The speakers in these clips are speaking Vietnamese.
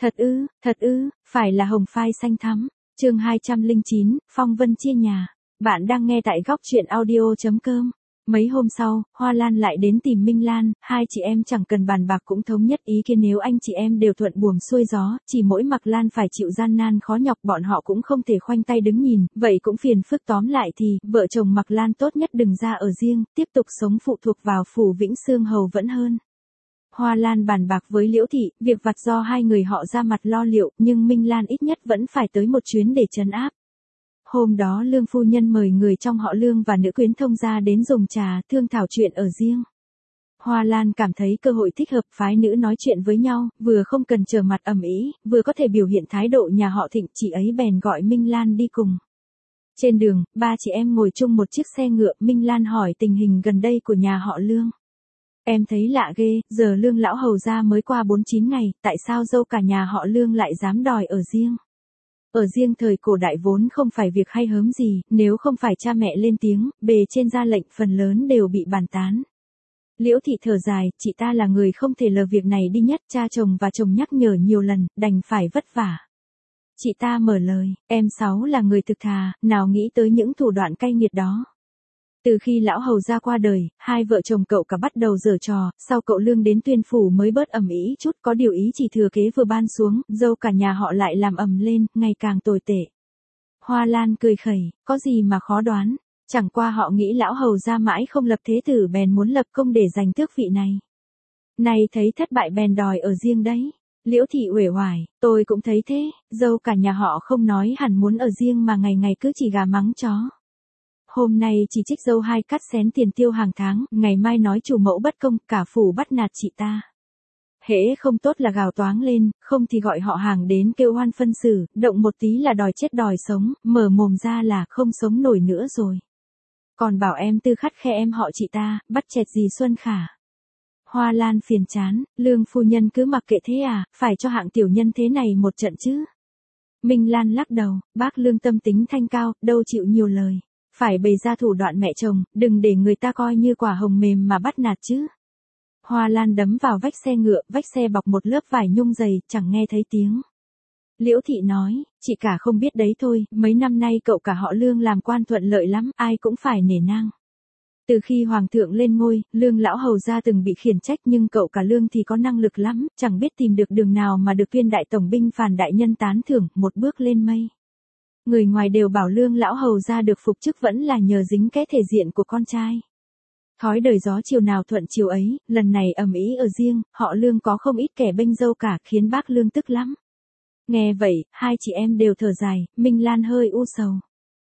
Thật ư, phải là hồng phai xanh thắm. Chương 209, Phong Vân chia nhà. Bạn đang nghe tại góc truyện audio.com. Mấy hôm sau, Hoa Lan lại đến tìm Minh Lan, hai chị em chẳng cần bàn bạc cũng thống nhất ý kiến nếu anh chị em đều thuận buồm xuôi gió, chỉ mỗi Mạc Lan phải chịu gian nan khó nhọc bọn họ cũng không thể khoanh tay đứng nhìn, vậy cũng phiền phức tóm lại thì, vợ chồng Mạc Lan tốt nhất đừng ra ở riêng, tiếp tục sống phụ thuộc vào phủ Vĩnh Sương Hầu vẫn hơn. Hoa Lan bàn bạc với Liễu Thị, việc vặt do hai người họ ra mặt lo liệu, nhưng Minh Lan ít nhất vẫn phải tới một chuyến để trấn áp. Hôm đó Lương phu nhân mời người trong họ Lương và nữ quyến thông gia đến dùng trà thương thảo chuyện ở riêng. Hoa Lan cảm thấy cơ hội thích hợp phái nữ nói chuyện với nhau, vừa không cần trở mặt ầm ĩ, vừa có thể biểu hiện thái độ nhà họ Thịnh, chị ấy bèn gọi Minh Lan đi cùng. Trên đường, ba chị em ngồi chung một chiếc xe ngựa, Minh Lan hỏi tình hình gần đây của nhà họ Lương. Em thấy lạ ghê, giờ Lương lão hầu gia mới qua 49 ngày, tại sao dâu cả nhà họ Lương lại dám đòi ở riêng? Ở riêng thời cổ đại vốn không phải việc hay hớm gì, nếu không phải cha mẹ lên tiếng, bề trên ra lệnh phần lớn đều bị bàn tán. Liễu Thị thở dài, chị ta là người không thể lờ việc này đi nhất, cha chồng và chồng nhắc nhở nhiều lần, đành phải vất vả. Chị ta mở lời, em Sáu là người thực thà, nào nghĩ tới những thủ đoạn cay nghiệt đó. Từ khi lão hầu gia qua đời, hai vợ chồng cậu cả bắt đầu giở trò, sau cậu Lương đến Tuyên phủ mới bớt ầm ĩ chút, có điều ý chỉ thừa kế vừa ban xuống, dâu cả nhà họ lại làm ầm lên, ngày càng tồi tệ. Hoa Lan cười khẩy, có gì mà khó đoán, chẳng qua họ nghĩ lão hầu gia mãi không lập thế tử bèn muốn lập công để giành tước vị này. Này thấy thất bại bèn đòi ở riêng đấy. Liễu Thị uể oải, tôi cũng thấy thế, dâu cả nhà họ không nói hẳn muốn ở riêng mà ngày ngày cứ chỉ gà mắng chó. Hôm nay chỉ trích dâu hai cắt xén tiền tiêu hàng tháng, ngày mai nói chủ mẫu bất công, cả phủ bắt nạt chị ta. Hễ không tốt là gào toáng lên, không thì gọi họ hàng đến kêu oan phân xử, động một tí là đòi chết đòi sống, mở mồm ra là không sống nổi nữa rồi. Còn bảo em tư khắt khe em họ chị ta, bắt chẹt gì Xuân Khả. Hoa Lan phiền chán, Lương phu nhân cứ mặc kệ thế à, phải cho hạng tiểu nhân thế này một trận chứ. Minh Lan lắc đầu, bác Lương tâm tính thanh cao, đâu chịu nhiều lời. Phải bày ra thủ đoạn mẹ chồng, đừng để người ta coi như quả hồng mềm mà bắt nạt chứ. Hoa Lan đấm vào vách xe ngựa, vách xe bọc một lớp vải nhung dày, chẳng nghe thấy tiếng. Liễu Thị nói, chị cả không biết đấy thôi, mấy năm nay cậu cả họ Lương làm quan thuận lợi lắm, ai cũng phải nể nang. Từ khi Hoàng thượng lên ngôi, Lương lão hầu gia từng bị khiển trách nhưng cậu cả Lương thì có năng lực lắm, chẳng biết tìm được đường nào mà được Tuyên đại tổng binh Phàn đại nhân tán thưởng, một bước lên mây. Người ngoài đều bảo Lương lão hầu gia được phục chức vẫn là nhờ dính cái thể diện của con trai. Thói đời gió chiều nào thuận chiều ấy, lần này ầm ĩ ở riêng, họ Lương có không ít kẻ bênh dâu cả, khiến bác Lương tức lắm. Nghe vậy, hai chị em đều thở dài, Minh Lan hơi u sầu.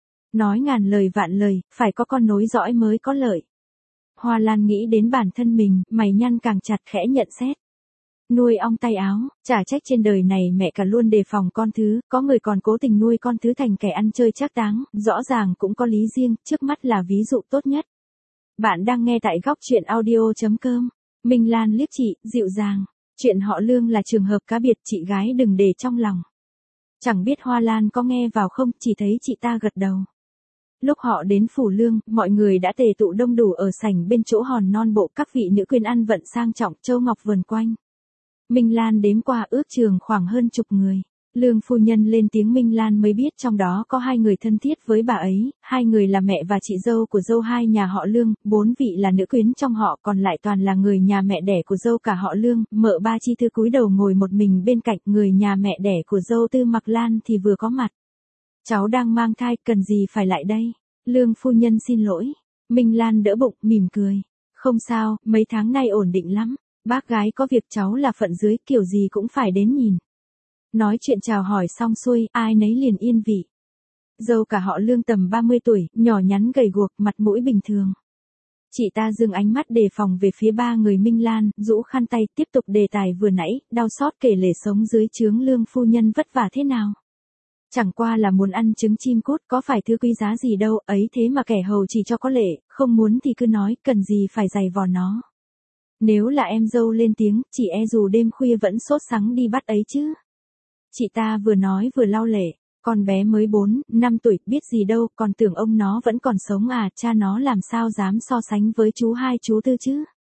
Nói ngàn lời vạn lời, phải có con nối dõi mới có lợi. Hoa Lan nghĩ đến bản thân mình, mày nhăn càng chặt khẽ nhận xét. Nuôi ong tay áo, chả trách trên đời này mẹ cả luôn đề phòng con thứ, có người còn cố tình nuôi con thứ thành kẻ ăn chơi trác táng, rõ ràng cũng có lý riêng, trước mắt là ví dụ tốt nhất. Bạn đang nghe tại góc truyện audio.com. Minh Lan liếc chị, dịu dàng. Chuyện họ Lương là trường hợp cá biệt, chị gái đừng để trong lòng. Chẳng biết Hoa Lan có nghe vào không, chỉ thấy chị ta gật đầu. Lúc họ đến phủ Lương, mọi người đã tề tụ đông đủ ở sảnh bên chỗ hòn non bộ, các vị nữ quyến ăn vận sang trọng, châu ngọc vườn quanh. Minh Lan đếm qua ước chừng khoảng hơn chục người. Lương phu nhân lên tiếng Minh Lan mới biết trong đó có hai người thân thiết với bà ấy, hai người là mẹ và chị dâu của dâu hai nhà họ Lương, 4 vị là nữ quyến trong họ, còn lại toàn là người nhà mẹ đẻ của dâu cả họ Lương, mợ ba Chi Thư cúi đầu ngồi một mình bên cạnh, người nhà mẹ đẻ của dâu Tư Mạc Lan thì vừa có mặt. Cháu đang mang thai, cần gì phải lại đây? Lương phu nhân xin lỗi. Minh Lan đỡ bụng, mỉm cười. Không sao, mấy tháng nay ổn định lắm. Bác gái có việc cháu là phận dưới, kiểu gì cũng phải đến nhìn. Nói chuyện chào hỏi xong xuôi, ai nấy liền yên vị. Dâu cả họ Lương tầm 30 tuổi, nhỏ nhắn gầy guộc, mặt mũi bình thường. Chị ta dừng ánh mắt đề phòng về phía ba người Minh Lan, rũ khăn tay, tiếp tục đề tài vừa nãy, đau xót kể lể sống dưới trướng Lương phu nhân vất vả thế nào. Chẳng qua là muốn ăn trứng chim cút, có phải thứ quý giá gì đâu, ấy thế mà kẻ hầu chỉ cho có lệ, không muốn thì cứ nói, cần gì phải giày vò nó. Nếu là em dâu lên tiếng, chị e dù đêm khuya vẫn sốt sắng đi bắt ấy chứ. Chị ta vừa nói vừa lau lệ, con bé mới 4, 5 tuổi, biết gì đâu, còn tưởng ông nó vẫn còn sống à, cha nó làm sao dám so sánh với chú hai chú tư chứ.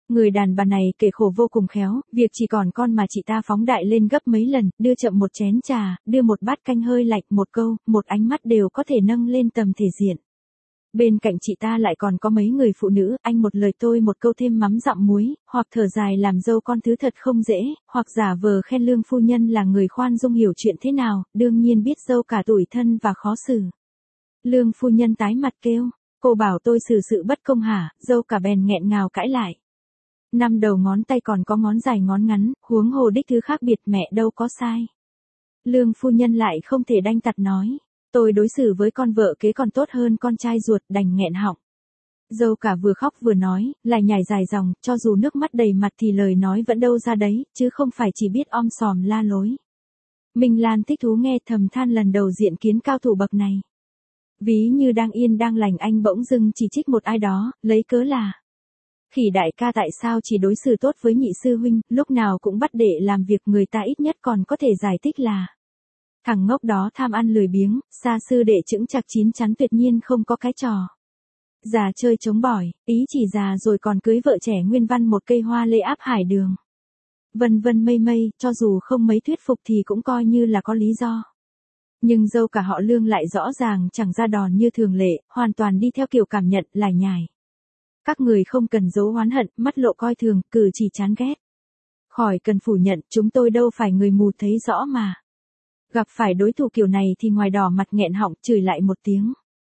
Người đàn bà này kể khổ vô cùng khéo, việc chỉ còn con mà chị ta phóng đại lên gấp mấy lần, đưa chậm một chén trà, đưa một bát canh hơi lạnh, một câu, một ánh mắt đều có thể nâng lên tầm thể diện. Bên cạnh chị ta lại còn có mấy người phụ nữ, anh một lời tôi một câu thêm mắm dặm muối, hoặc thở dài làm dâu con thứ thật không dễ, hoặc giả vờ khen Lương phu nhân là người khoan dung hiểu chuyện thế nào, đương nhiên biết dâu cả tủi thân và khó xử. Lương phu nhân tái mặt kêu, cô bảo tôi xử sự bất công hả, dâu cả bèn nghẹn ngào cãi lại. 5 đầu ngón tay còn có ngón dài ngón ngắn, huống hồ đích thứ khác biệt mẹ đâu có sai. Lương phu nhân lại không thể đanh tặt nói. Tôi đối xử với con vợ kế còn tốt hơn con trai ruột, đành nghẹn họng. Dâu cả vừa khóc vừa nói, lại nhảy dài dòng, cho dù nước mắt đầy mặt thì lời nói vẫn đâu ra đấy, chứ không phải chỉ biết om sòm la lối. Minh Lan thích thú nghe, thầm than lần đầu diện kiến cao thủ bậc này. Ví như đang yên đang lành anh bỗng dưng chỉ trích một ai đó, lấy cớ là Khỉ đại ca tại sao chỉ đối xử tốt với nhị sư huynh, lúc nào cũng bắt đệ làm việc, người ta ít nhất còn có thể giải thích là thằng ngốc đó tham ăn lười biếng, xa sư đệ chững chạc chín chắn tuyệt nhiên không có cái trò già chơi chống bỏi, ý chỉ già rồi còn cưới vợ trẻ nguyên văn một cây hoa lê áp hải đường. Vân vân mây mây, cho dù không mấy thuyết phục thì cũng coi như là có lý do. Nhưng dâu cả họ Lương lại rõ ràng chẳng ra đòn như thường lệ, hoàn toàn đi theo kiểu cảm nhận, lải nhải. Các người không cần giấu oán hận, mắt lộ coi thường, cử chỉ chán ghét. Khỏi cần phủ nhận, chúng tôi đâu phải người mù thấy rõ mà. Gặp phải đối thủ kiểu này thì ngoài đỏ mặt nghẹn họng chửi lại một tiếng.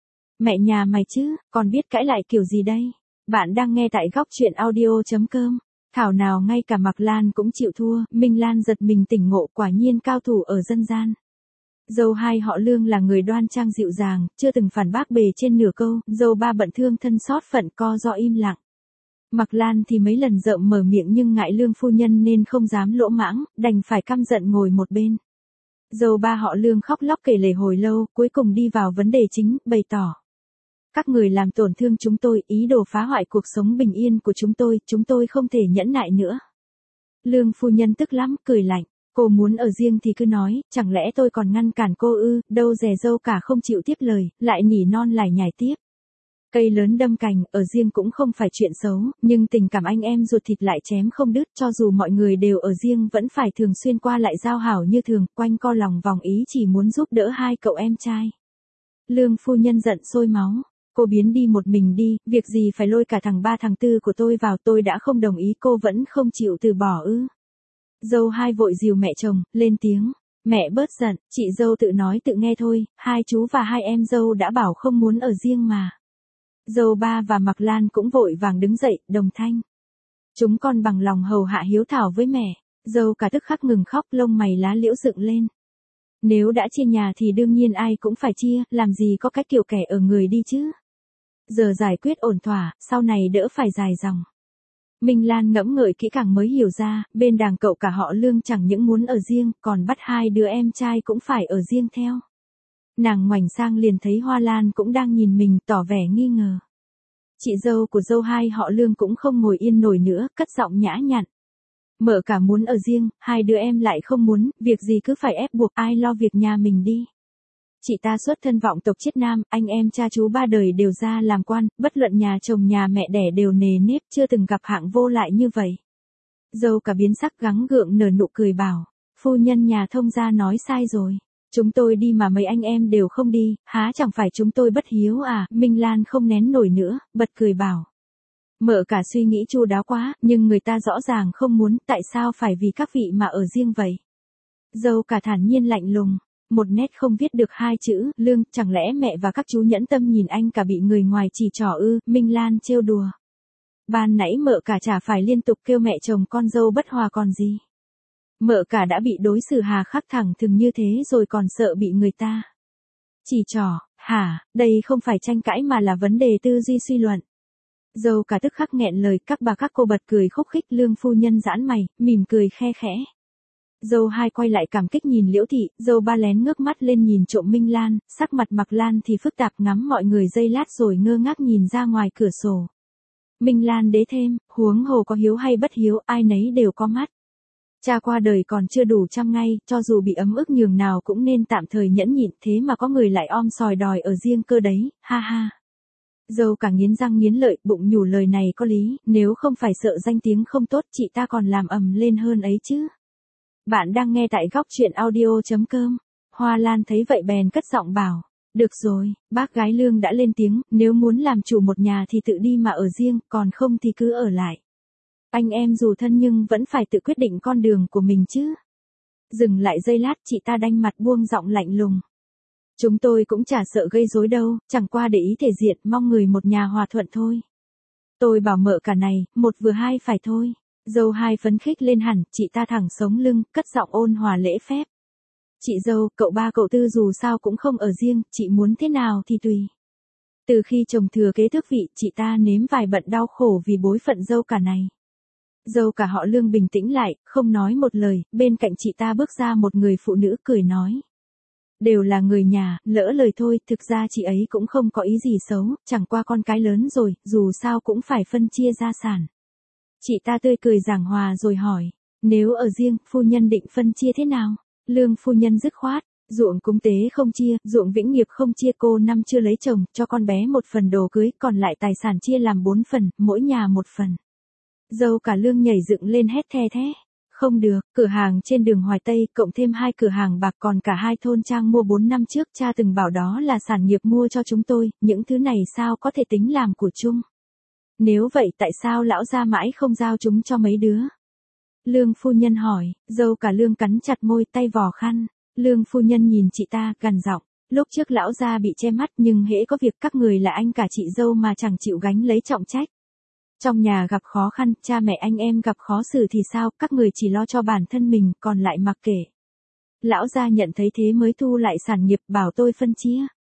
Mẹ nhà mày chứ, còn biết cãi lại kiểu gì đây? Bạn đang nghe tại góc truyện audio.com. Thảo nào ngay cả Mạc Lan cũng chịu thua, Minh Lan giật mình tỉnh ngộ, quả nhiên cao thủ ở dân gian. Dâu hai họ Lương là người đoan trang dịu dàng, chưa từng phản bác bề trên nửa câu, dâu ba bận thương thân xót phận co do im lặng. Mạc Lan thì mấy lần rợm mở miệng nhưng ngại Lương phu nhân nên không dám lỗ mãng, đành phải căm giận ngồi một bên. Dâu ba họ Lương khóc lóc kể lể hồi lâu, cuối cùng đi vào vấn đề chính, bày tỏ. Các người làm tổn thương chúng tôi, ý đồ phá hoại cuộc sống bình yên của chúng tôi không thể nhẫn nại nữa. Lương phu nhân tức lắm, cười lạnh. Cô muốn ở riêng thì cứ nói, chẳng lẽ tôi còn ngăn cản cô ư, đâu dè dâu cả không chịu tiếp lời, lại nỉ non lải nhải tiếp. Cây lớn đâm cành, ở riêng cũng không phải chuyện xấu, nhưng tình cảm anh em ruột thịt lại chém không đứt, cho dù mọi người đều ở riêng vẫn phải thường xuyên qua lại giao hảo như thường, quanh co lòng vòng ý chỉ muốn giúp đỡ hai cậu em trai. Lương phu nhân giận sôi máu. Cô biến đi một mình đi, việc gì phải lôi cả thằng ba thằng tư của tôi vào, tôi đã không đồng ý, cô vẫn không chịu từ bỏ ư. Dâu hai vội dìu mẹ chồng, lên tiếng. Mẹ bớt giận, chị dâu tự nói tự nghe thôi, hai chú và hai em dâu đã bảo không muốn ở riêng mà. Dâu ba và Mạc Lan cũng vội vàng đứng dậy, đồng thanh. Chúng con bằng lòng hầu hạ hiếu thảo với mẹ. Dâu cả tức khắc ngừng khóc, lông mày lá liễu dựng lên. Nếu đã chia nhà thì đương nhiên ai cũng phải chia, làm gì có cái kiểu kẻ ở người đi chứ. Giờ giải quyết ổn thỏa, sau này đỡ phải dài dòng. Minh Lan ngẫm ngợi kỹ càng mới hiểu ra, bên đàng cậu cả họ Lương chẳng những muốn ở riêng, còn bắt hai đứa em trai cũng phải ở riêng theo. Nàng ngoảnh sang liền thấy Hoa Lan cũng đang nhìn mình, tỏ vẻ nghi ngờ. Chị dâu của dâu hai họ Lương cũng không ngồi yên nổi nữa, cất giọng nhã nhặn. Mợ cả muốn ở riêng, hai đứa em lại không muốn, việc gì cứ phải ép buộc, ai lo việc nhà mình đi. Chị ta xuất thân vọng tộc Chiết Nam, anh em cha chú ba đời đều ra làm quan, bất luận nhà chồng nhà mẹ đẻ đều nề nếp, chưa từng gặp hạng vô lại như vậy. Dâu cả biến sắc gắng gượng nở nụ cười bảo, phu nhân nhà thông gia nói sai rồi. Chúng tôi đi mà mấy anh em đều không đi, há chẳng phải chúng tôi bất hiếu à, Minh Lan không nén nổi nữa, bật cười bảo. Mợ cả suy nghĩ chu đáo quá, nhưng người ta rõ ràng không muốn, tại sao phải vì các vị mà ở riêng vậy? Dâu cả thản nhiên lạnh lùng. Một nét không viết được hai chữ, Lương, chẳng lẽ mẹ và các chú nhẫn tâm nhìn anh cả bị người ngoài chỉ trỏ ư, Minh Lan trêu đùa. Ban nãy mợ cả chả phải liên tục kêu mẹ chồng con dâu bất hòa còn gì. Mợ cả đã bị đối xử hà khắc thẳng thừng như thế rồi còn sợ bị người ta chỉ trỏ, hả, đây không phải tranh cãi mà là vấn đề tư duy suy luận. Dâu cả tức khắc nghẹn lời, các bà các cô bật cười khúc khích, Lương phu nhân giãn mày, mỉm cười khe khẽ. Dâu hai quay lại cảm kích nhìn Liễu Thị, dâu ba lén ngước mắt lên nhìn trộm Minh Lan, sắc mặt Mạc Lan thì phức tạp ngắm mọi người giây lát rồi ngơ ngác nhìn ra ngoài cửa sổ. Minh Lan đế thêm, huống hồ có hiếu hay bất hiếu, ai nấy đều có mắt. Cha qua đời còn chưa đủ trăm ngày, cho dù bị ấm ức nhường nào cũng nên tạm thời nhẫn nhịn, thế mà có người lại om sòi đòi ở riêng cơ đấy, ha ha. Dâu cả nghiến răng nghiến lợi, bụng nhủ lời này có lý, nếu không phải sợ danh tiếng không tốt chị ta còn làm ầm lên hơn ấy chứ. Bạn đang nghe tại góc chuyện audio.com. Hoa Lan thấy vậy bèn cất giọng bảo. Được rồi, bác gái Lương đã lên tiếng, nếu muốn làm chủ một nhà thì tự đi mà ở riêng, còn không thì cứ ở lại. Anh em dù thân nhưng vẫn phải tự quyết định con đường của mình chứ. Dừng lại giây lát chị ta đanh mặt buông giọng lạnh lùng. Chúng tôi cũng chả sợ gây rối đâu, chẳng qua để ý thể diện, mong người một nhà hòa thuận thôi. Tôi bảo mợ cả này, một vừa hai phải thôi. Dâu hai phấn khích lên hẳn, chị ta thẳng sống lưng, cất giọng ôn hòa lễ phép. Chị dâu, cậu ba cậu tư dù sao cũng không ở riêng, chị muốn thế nào thì tùy. Từ khi chồng thừa kế tước vị, chị ta nếm vài bận đau khổ vì bối phận dâu cả này. Dâu cả họ Lương bình tĩnh lại, không nói một lời, bên cạnh chị ta bước ra một người phụ nữ cười nói. Đều là người nhà, lỡ lời thôi, thực ra chị ấy cũng không có ý gì xấu, chẳng qua con cái lớn rồi, dù sao cũng phải phân chia gia sản. Chị ta tươi cười giảng hòa rồi hỏi, nếu ở riêng, phu nhân định phân chia thế nào? Lương phu nhân dứt khoát, ruộng cúng tế không chia, ruộng vĩnh nghiệp không chia, cô năm chưa lấy chồng, cho con bé một phần đồ cưới, còn lại tài sản chia làm 4 phần, mỗi nhà một phần. Dâu cả Lương nhảy dựng lên hét the thé. Không được, cửa hàng trên đường Hoài Tây, cộng thêm 2 cửa hàng bạc còn cả 2 thôn trang mua 4 năm trước, cha từng bảo đó là sản nghiệp mua cho chúng tôi, những thứ này sao có thể tính làm của chung. Nếu vậy tại sao lão gia mãi không giao chúng cho mấy đứa? Lương phu nhân hỏi, dâu cả Lương cắn chặt môi tay vò khăn. Lương phu nhân nhìn chị ta, gằn giọng, lúc trước lão gia bị che mắt nhưng hễ có việc các người là anh cả chị dâu mà chẳng chịu gánh lấy trọng trách. Trong nhà gặp khó khăn, cha mẹ anh em gặp khó xử thì sao, các người chỉ lo cho bản thân mình, còn lại mặc kệ. Lão gia nhận thấy thế mới thu lại sản nghiệp, bảo tôi phân chia.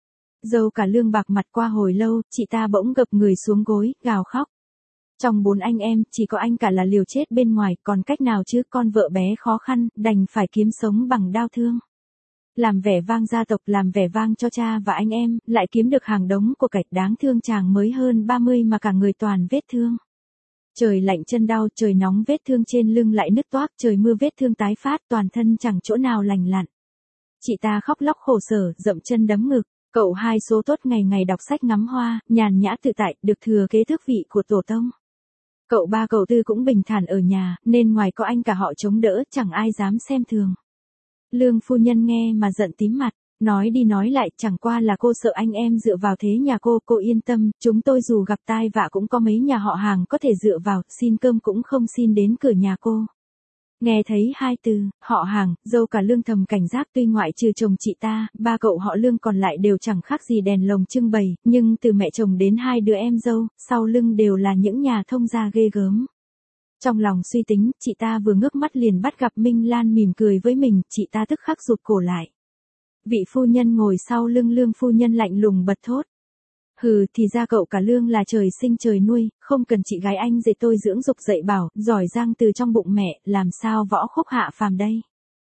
Dâu cả Lương bạc mặt qua hồi lâu, chị ta bỗng gập người xuống gối, gào khóc. Trong 4 anh em, chỉ có anh cả là liều chết bên ngoài, còn cách nào chứ, con vợ bé khó khăn, đành phải kiếm sống bằng đau thương. Làm vẻ vang gia tộc, làm vẻ vang cho cha và anh em, lại kiếm được hàng đống của cải, đáng thương chàng mới hơn 30 mà cả người toàn vết thương. Trời lạnh chân đau, trời nóng vết thương trên lưng lại nứt toác, trời mưa vết thương tái phát, toàn thân chẳng chỗ nào lành lặn. Chị ta khóc lóc khổ sở, dậm chân đấm ngực. Cậu hai số tốt ngày ngày đọc sách ngắm hoa, nhàn nhã tự tại, được thừa kế tước vị của tổ tông. Cậu ba cậu tư cũng bình thản ở nhà, nên ngoài có anh cả họ chống đỡ, chẳng ai dám xem thường. Lương phu nhân nghe mà giận tím mặt, nói đi nói lại, chẳng qua là cô sợ anh em dựa vào thế nhà cô yên tâm, chúng tôi dù gặp tai vạ cũng có mấy nhà họ hàng có thể dựa vào, xin cơm cũng không xin đến cửa nhà cô. Nghe thấy 2 từ, họ hàng, dâu cả Lương thầm cảnh giác, tuy ngoại trừ chồng chị ta, 3 cậu họ Lương còn lại đều chẳng khác gì đèn lồng trưng bày, nhưng từ mẹ chồng đến 2 đứa em dâu, sau lưng đều là những nhà thông gia ghê gớm. Trong lòng suy tính, chị ta vừa ngước mắt liền bắt gặp Minh Lan mỉm cười với mình, chị ta tức khắc rụt cổ lại. Vị phu nhân ngồi sau lưng Lương phu nhân lạnh lùng bật thốt. Hừ, thì ra cậu cả Lương là trời sinh trời nuôi, không cần chị gái anh dạy tôi dưỡng dục dạy bảo, giỏi giang từ trong bụng mẹ, làm sao võ khúc hạ phàm đây.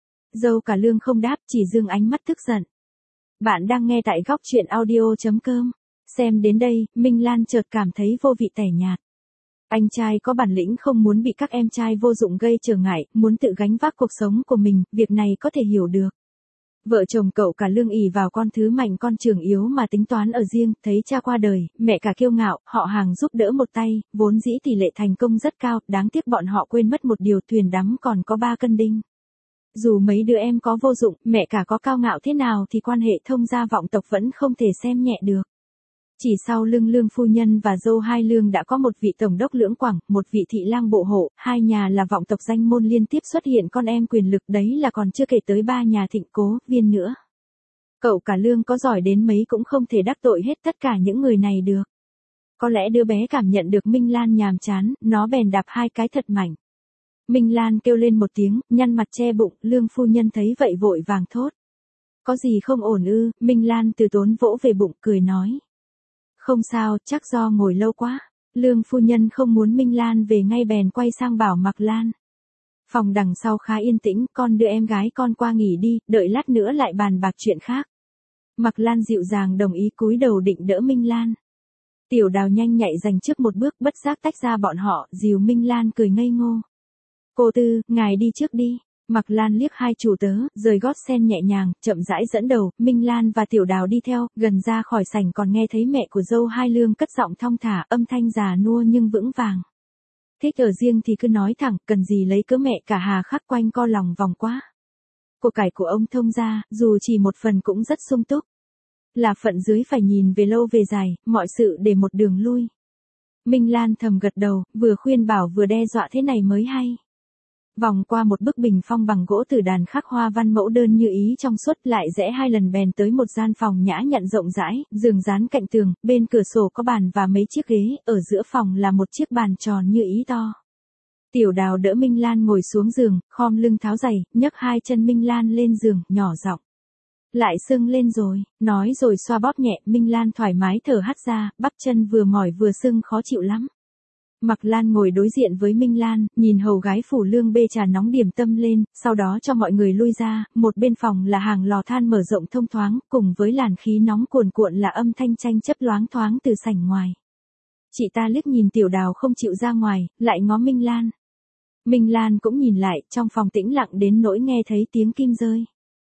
Dâu cả Lương không đáp, chỉ dương ánh mắt tức giận. Bạn đang nghe tại góc chuyện audio.com. Xem đến đây, Minh Lan chợt cảm thấy vô vị tẻ nhạt. Anh trai có bản lĩnh không muốn bị các em trai vô dụng gây trở ngại, muốn tự gánh vác cuộc sống của mình, việc này có thể hiểu được. Vợ chồng cậu cả Lương ỷ vào con thứ mạnh con trưởng yếu mà tính toán ở riêng, thấy cha qua đời, mẹ cả kiêu ngạo, họ hàng giúp đỡ một tay, vốn dĩ tỷ lệ thành công rất cao, đáng tiếc bọn họ quên mất một điều, thuyền đắm còn có 3 cân đinh. Dù mấy đứa em có vô dụng, mẹ cả có cao ngạo thế nào thì quan hệ thông gia vọng tộc vẫn không thể xem nhẹ được. Chỉ sau lưng Lương phu nhân và dâu hai Lương đã có một vị tổng đốc lưỡng quảng, một vị thị lang bộ hộ, 2 nhà là vọng tộc danh môn liên tiếp xuất hiện con em quyền lực, đấy là còn chưa kể tới 3 nhà Thịnh Cố, Viên nữa. Cậu cả Lương có giỏi đến mấy cũng không thể đắc tội hết tất cả những người này được. Có lẽ đứa bé cảm nhận được Minh Lan nhàm chán, nó bèn đạp 2 cái thật mạnh. Minh Lan kêu lên một tiếng, nhăn mặt che bụng, Lương phu nhân thấy vậy vội vàng thốt. Có gì không ổn ư? Minh Lan từ tốn vỗ về bụng, cười nói. Không sao, chắc do ngồi lâu quá. Lương phu nhân không muốn Minh Lan về ngay bèn quay sang bảo Mạc Lan. Phòng đằng sau khá yên tĩnh, con đưa em gái con qua nghỉ đi, đợi lát nữa lại bàn bạc chuyện khác. Mạc Lan dịu dàng đồng ý, cúi đầu định đỡ Minh Lan. Tiểu Đào nhanh nhạy giành trước một bước, bất giác tách ra bọn họ, dìu Minh Lan cười ngây ngô. Cô Tư, ngài đi trước đi. Mặc Lan liếc hai chủ tớ, rời gót sen nhẹ nhàng, chậm rãi dẫn đầu, Minh Lan và Tiểu Đào đi theo, gần ra khỏi sảnh còn nghe thấy mẹ của dâu hai Lương cất giọng thong thả, âm thanh già nua nhưng vững vàng. Thích ở riêng thì cứ nói thẳng, cần gì lấy cớ mẹ cả hà khắc quanh co lòng vòng quá. Của cải của ông thông gia, dù chỉ một phần cũng rất sung túc. Là phận dưới phải nhìn về lâu về dài, mọi sự để một đường lui. Minh Lan thầm gật đầu, vừa khuyên bảo vừa đe dọa thế này mới hay. Vòng qua một bức bình phong bằng gỗ từ đàn khắc hoa văn mẫu đơn như ý trong suốt, lại rẽ hai lần bèn tới một gian phòng nhã nhặn rộng rãi, giường dán cạnh tường, bên cửa sổ có bàn và mấy chiếc ghế, ở giữa phòng là một chiếc bàn tròn như ý to. Tiểu Đào đỡ Minh Lan ngồi xuống giường, khom lưng tháo giày, nhấc hai chân Minh Lan lên giường, nhỏ giọng. Lại sưng lên rồi, nói rồi xoa bóp nhẹ, Minh Lan thoải mái thở hắt ra, bắp chân vừa mỏi vừa sưng khó chịu lắm. Mặc Lan ngồi đối diện với Minh Lan, nhìn hầu gái phủ Lương bê trà nóng điểm tâm lên, sau đó cho mọi người lui ra, một bên phòng là hàng lò than mở rộng thông thoáng, cùng với làn khí nóng cuồn cuộn là âm thanh tranh chấp loáng thoáng từ sảnh ngoài. Chị ta liếc nhìn Tiểu Đào không chịu ra ngoài, lại ngó Minh Lan. Minh Lan cũng nhìn lại, trong phòng tĩnh lặng đến nỗi nghe thấy tiếng kim rơi.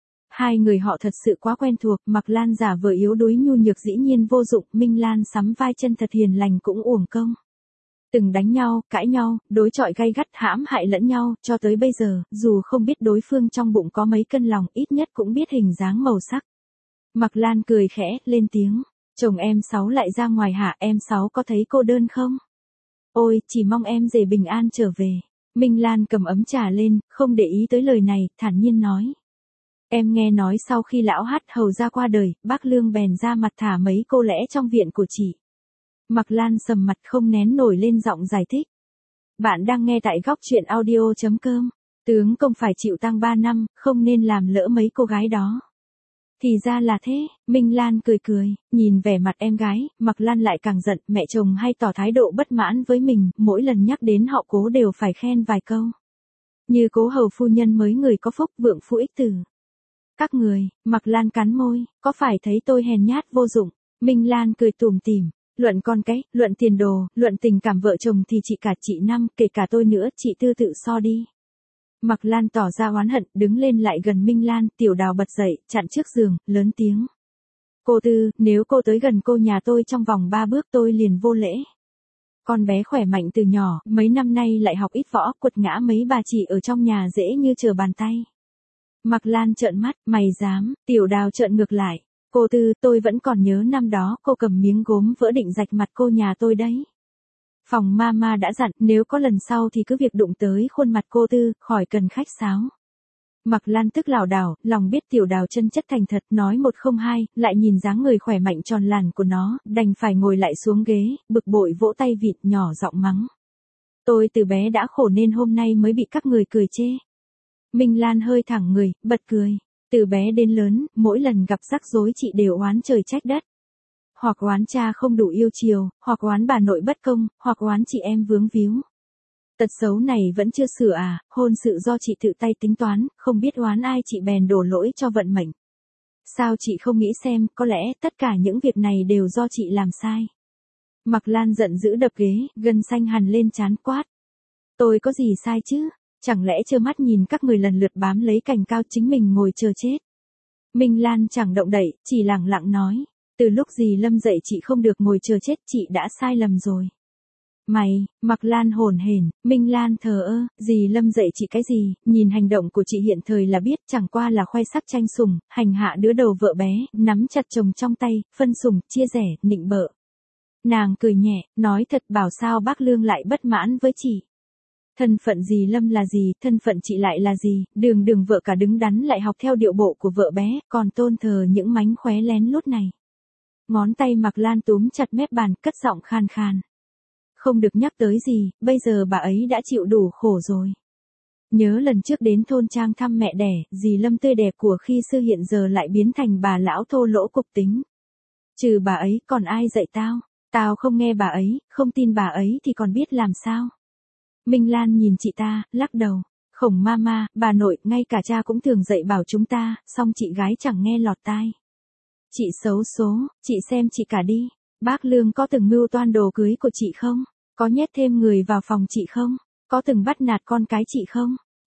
Hai người họ thật sự quá quen thuộc, Mặc Lan giả vờ yếu đuối nhu nhược dĩ nhiên vô dụng, Minh Lan sắm vai chân thật hiền lành cũng uổng công. Từng đánh nhau, cãi nhau, đối chọi gay gắt hãm hại lẫn nhau, cho tới bây giờ, dù không biết đối phương trong bụng có mấy cân lòng, ít nhất cũng biết hình dáng màu sắc. Mặc Lan cười khẽ, lên tiếng, chồng em Sáu lại ra ngoài hả, em Sáu có thấy cô đơn không? Ôi, chỉ mong em rể bình an trở về. Minh Lan cầm ấm trà lên, không để ý tới lời này, thản nhiên nói. Em nghe nói sau khi lão Hát hầu ra qua đời, bác Lương bèn ra mặt thả mấy cô lẽ trong viện của chị. Mặc Lan sầm mặt không nén nổi lên giọng giải thích. Bạn đang nghe tại góc truyện audio.com. Tướng công phải chịu tang 3 năm, không nên làm lỡ mấy cô gái đó. Thì ra là thế, Minh Lan cười cười, nhìn vẻ mặt em gái, Mặc Lan lại càng giận, mẹ chồng hay tỏ thái độ bất mãn với mình, mỗi lần nhắc đến họ Cố đều phải khen vài câu. Như Cố hầu phu nhân mới người có phúc, vượng phu ích tử. Các người, Mặc Lan cắn môi, có phải thấy tôi hèn nhát vô dụng? Minh Lan cười tủm tỉm, luận con cái, luận tiền đồ, luận tình cảm vợ chồng thì chị cả chị Năm, kể cả tôi nữa, chị Tư tự so đi. Mặc Lan tỏ ra oán hận, đứng lên lại gần Minh Lan, Tiểu Đào bật dậy, chặn trước giường, lớn tiếng. Cô Tư, nếu cô tới gần cô nhà tôi trong vòng 3 bước tôi liền vô lễ. Con bé khỏe mạnh từ nhỏ, mấy năm nay lại học ít võ, quật ngã mấy bà chị ở trong nhà dễ như trở bàn tay. Mặc Lan trợn mắt, mày dám, Tiểu Đào trợn ngược lại. Cô Tư, tôi vẫn còn nhớ năm đó cô cầm miếng gốm vỡ định rạch mặt cô nhà tôi đấy. Phòng mama đã dặn, nếu có lần sau thì cứ việc đụng tới khuôn mặt cô Tư, khỏi cần khách sáo. Mặc Lan tức lảo đảo, lòng biết Tiểu Đào chân chất thành thật, nói một không hai, lại nhìn dáng người khỏe mạnh tròn làn của nó, đành phải ngồi lại xuống ghế, bực bội vỗ tay vịt, nhỏ giọng mắng. Tôi từ bé đã khổ nên hôm nay mới bị các người cười chê. Minh Lan hơi thẳng người, bật cười. Từ bé đến lớn, mỗi lần gặp rắc rối chị đều oán trời trách đất. Hoặc oán cha không đủ yêu chiều, hoặc oán bà nội bất công, hoặc oán chị em vướng víu. Tật xấu này vẫn chưa sửa à, hôn sự do chị tự tay tính toán, không biết oán ai chị bèn đổ lỗi cho vận mệnh. Sao chị không nghĩ xem, có lẽ tất cả những việc này đều do chị làm sai. Mặc Lan giận dữ đập ghế, gân xanh hằn lên trán quát. Tôi có gì sai chứ? Chẳng lẽ trơ mắt nhìn các người lần lượt bám lấy cành cao chính mình ngồi chờ chết. Minh Lan chẳng động đậy, chỉ lẳng lặng nói. Từ lúc dì Lâm dạy chị không được ngồi chờ chết chị đã sai lầm rồi. Mày, Mặc Lan hồn hển, Minh Lan thờ ơ, dì Lâm dạy chị cái gì, nhìn hành động của chị hiện thời là biết chẳng qua là khoe sắc tranh sủng, hành hạ đứa đầu vợ bé, nắm chặt chồng trong tay, phân sủng, chia rẻ, nịnh bợ. Nàng cười nhẹ, nói thật bảo sao bác Lương lại bất mãn với chị. Thân phận dì Lâm là gì, thân phận chị lại là gì, đường vợ cả đứng đắn lại học theo điệu bộ của vợ bé, còn tôn thờ những mánh khóe lén lút này. Ngón tay Mặc Lan túm chặt mép bàn, cất giọng khan khan. Không được nhắc tới gì, bây giờ bà ấy đã chịu đủ khổ rồi. Nhớ lần trước đến thôn trang thăm mẹ đẻ, dì Lâm tươi đẹp của khi xưa hiện giờ lại biến thành bà lão thô lỗ cục tính. Trừ bà ấy còn ai dạy tao, tao không nghe bà ấy, không tin bà ấy thì còn biết làm sao. Minh Lan nhìn chị ta, lắc đầu. Khổng mama, bà nội, ngay cả cha cũng thường dạy bảo chúng ta, song chị gái chẳng nghe lọt tai. Chị xấu số, chị xem chị cả đi. Bác Lương có từng mưu toan đồ cưới của chị không? Có nhét thêm người vào phòng chị không? Có từng bắt nạt con cái chị không?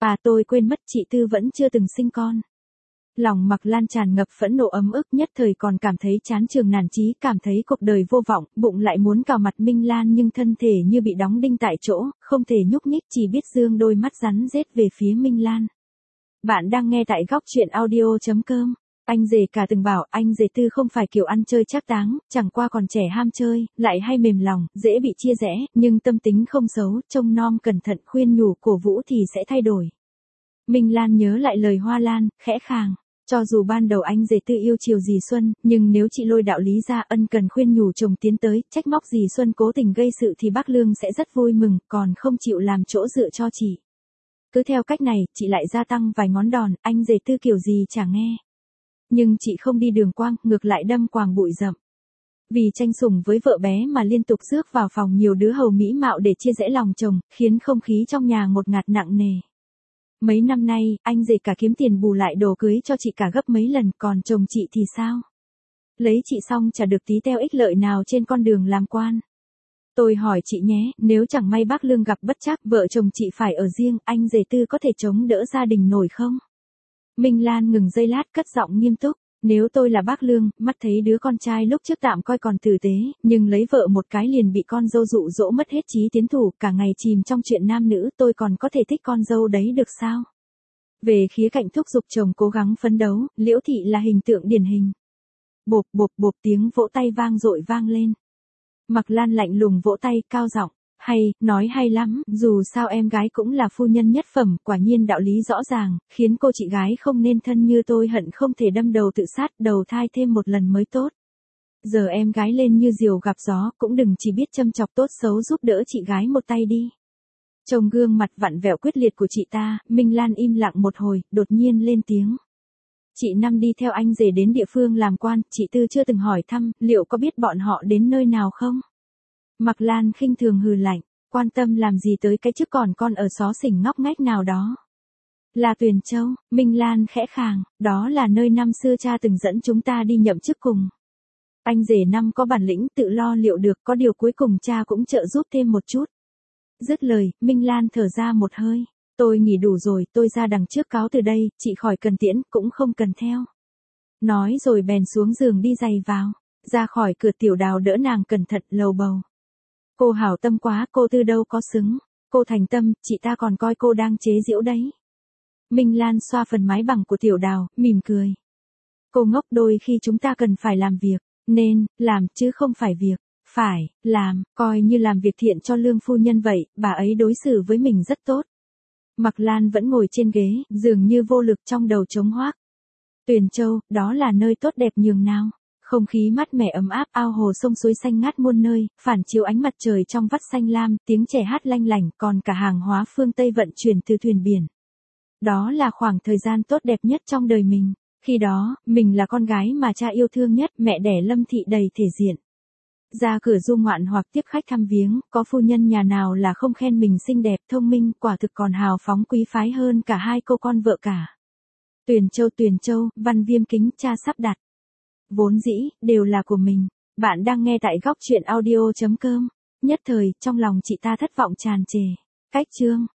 Tôi quên mất chị Tư vẫn chưa từng sinh con. Lòng Mạc Lan tràn ngập phẫn nộ ấm ức, nhất thời còn cảm thấy chán trường nản chí, cảm thấy cuộc đời vô vọng, bụng lại muốn cào mặt Minh Lan nhưng thân thể như bị đóng đinh tại chỗ, không thể nhúc nhích, chỉ biết dương đôi mắt rắn rết về phía Minh Lan. Bạn đang nghe tại góc truyện audio.com. Anh rể cả từng bảo anh rể Tư không phải kiểu ăn chơi trác táng, chẳng qua còn trẻ ham chơi, lại hay mềm lòng, dễ bị chia rẽ, nhưng tâm tính không xấu, trông nom cẩn thận, khuyên nhủ cổ vũ thì sẽ thay đổi. Minh Lan nhớ lại lời Hoa Lan, khẽ khàng. Cho dù ban đầu anh rể Tư yêu chiều dì Xuân, nhưng nếu chị lôi đạo lý ra ân cần khuyên nhủ chồng tiến tới, trách móc dì Xuân cố tình gây sự thì bác Lương sẽ rất vui mừng, còn không chịu làm chỗ dựa cho chị. Cứ theo cách này, chị lại gia tăng vài ngón đòn, anh rể Tư kiểu gì chả nghe. Nhưng chị không đi đường quang, ngược lại đâm quàng bụi rậm. Vì tranh sủng với vợ bé mà liên tục rước vào phòng nhiều đứa hầu mỹ mạo để chia rẽ lòng chồng, khiến không khí trong nhà ngột ngạt nặng nề. Mấy năm nay, anh rể cả kiếm tiền bù lại đồ cưới cho chị cả gấp mấy lần, còn chồng chị thì sao? Lấy chị xong chả được tí teo ích lợi nào trên con đường làm quan. Tôi hỏi chị nhé, nếu chẳng may bác Lương gặp bất trắc, vợ chồng chị phải ở riêng, anh rể Tư có thể chống đỡ gia đình nổi không? Minh Lan ngừng giây lát cất giọng nghiêm túc. Nếu tôi là bác Lương, mắt thấy đứa con trai lúc trước tạm coi còn tử tế, nhưng lấy vợ một cái liền bị con dâu dụ dỗ mất hết chí tiến thủ, cả ngày chìm trong chuyện nam nữ, tôi còn có thể thích con dâu đấy được sao? Về khía cạnh thúc giục chồng cố gắng phấn đấu, Liễu Thị là hình tượng điển hình. Bộp bộp bộp, tiếng vỗ tay vang dội vang lên. Mạc Lan lạnh lùng vỗ tay, cao giọng. Hay, nói hay lắm, dù sao em gái cũng là phu nhân nhất phẩm, quả nhiên đạo lý rõ ràng, khiến cô chị gái không nên thân như tôi hận không thể đâm đầu tự sát, đầu thai thêm một lần mới tốt. Giờ em gái lên như diều gặp gió, cũng đừng chỉ biết châm chọc tốt xấu, giúp đỡ chị gái một tay đi. Trông gương mặt vặn vẹo quyết liệt của chị ta, Minh Lan im lặng một hồi, đột nhiên lên tiếng. Chị Năm đi theo anh rể đến địa phương làm quan, chị Tư chưa từng hỏi thăm, liệu có biết bọn họ đến nơi nào không? Mạc Lan khinh thường hừ lạnh, quan tâm làm gì tới cái chức còn con ở xó xỉnh ngóc ngách nào đó. Là Tuyền Châu, Minh Lan khẽ khàng, đó là nơi năm xưa cha từng dẫn chúng ta đi nhậm chức cùng. Anh rể Năm có bản lĩnh tự lo liệu được, có điều cuối cùng cha cũng trợ giúp thêm một chút. Dứt lời, Minh Lan thở ra một hơi. Tôi nghỉ đủ rồi, tôi ra đằng trước cáo từ đây, chị khỏi cần tiễn, cũng không cần theo. Nói rồi bèn xuống giường đi giày vào. Ra khỏi cửa Tiểu Đào đỡ nàng cẩn thận lầu bầu. Cô hảo tâm quá, cô Tư đâu có xứng. Cô thành tâm, chị ta còn coi cô đang chế giễu đấy. Minh Lan xoa phần mái bằng của Tiểu Đào, mỉm cười. Cô ngốc, đôi khi chúng ta cần phải làm việc, nên, làm, chứ không phải việc. Phải, làm, coi như làm việc thiện cho Lương phu nhân vậy, bà ấy đối xử với mình rất tốt. Mạc Lan vẫn ngồi trên ghế, dường như vô lực, trong đầu trống hoác. Tuyền Châu, đó là nơi tốt đẹp nhường nào. Không khí mát mẻ ấm áp, ao hồ sông suối xanh ngát muôn nơi, phản chiếu ánh mặt trời trong vắt xanh lam, tiếng trẻ hát lanh lảnh, còn cả hàng hóa phương Tây vận chuyển từ thuyền biển. Đó là khoảng thời gian tốt đẹp nhất trong đời mình. Khi đó, mình là con gái mà cha yêu thương nhất, mẹ đẻ Lâm Thị đầy thể diện. Ra cửa du ngoạn hoặc tiếp khách thăm viếng, có phu nhân nhà nào là không khen mình xinh đẹp, thông minh, quả thực còn hào phóng quý phái hơn cả hai cô con vợ cả. Tuyền Châu, Văn Viêm kính cha sắp đặt. Vốn dĩ, đều là của mình. Bạn đang nghe tại góc truyện audio.com. Nhất thời, trong lòng chị ta thất vọng tràn trề. Cách chương.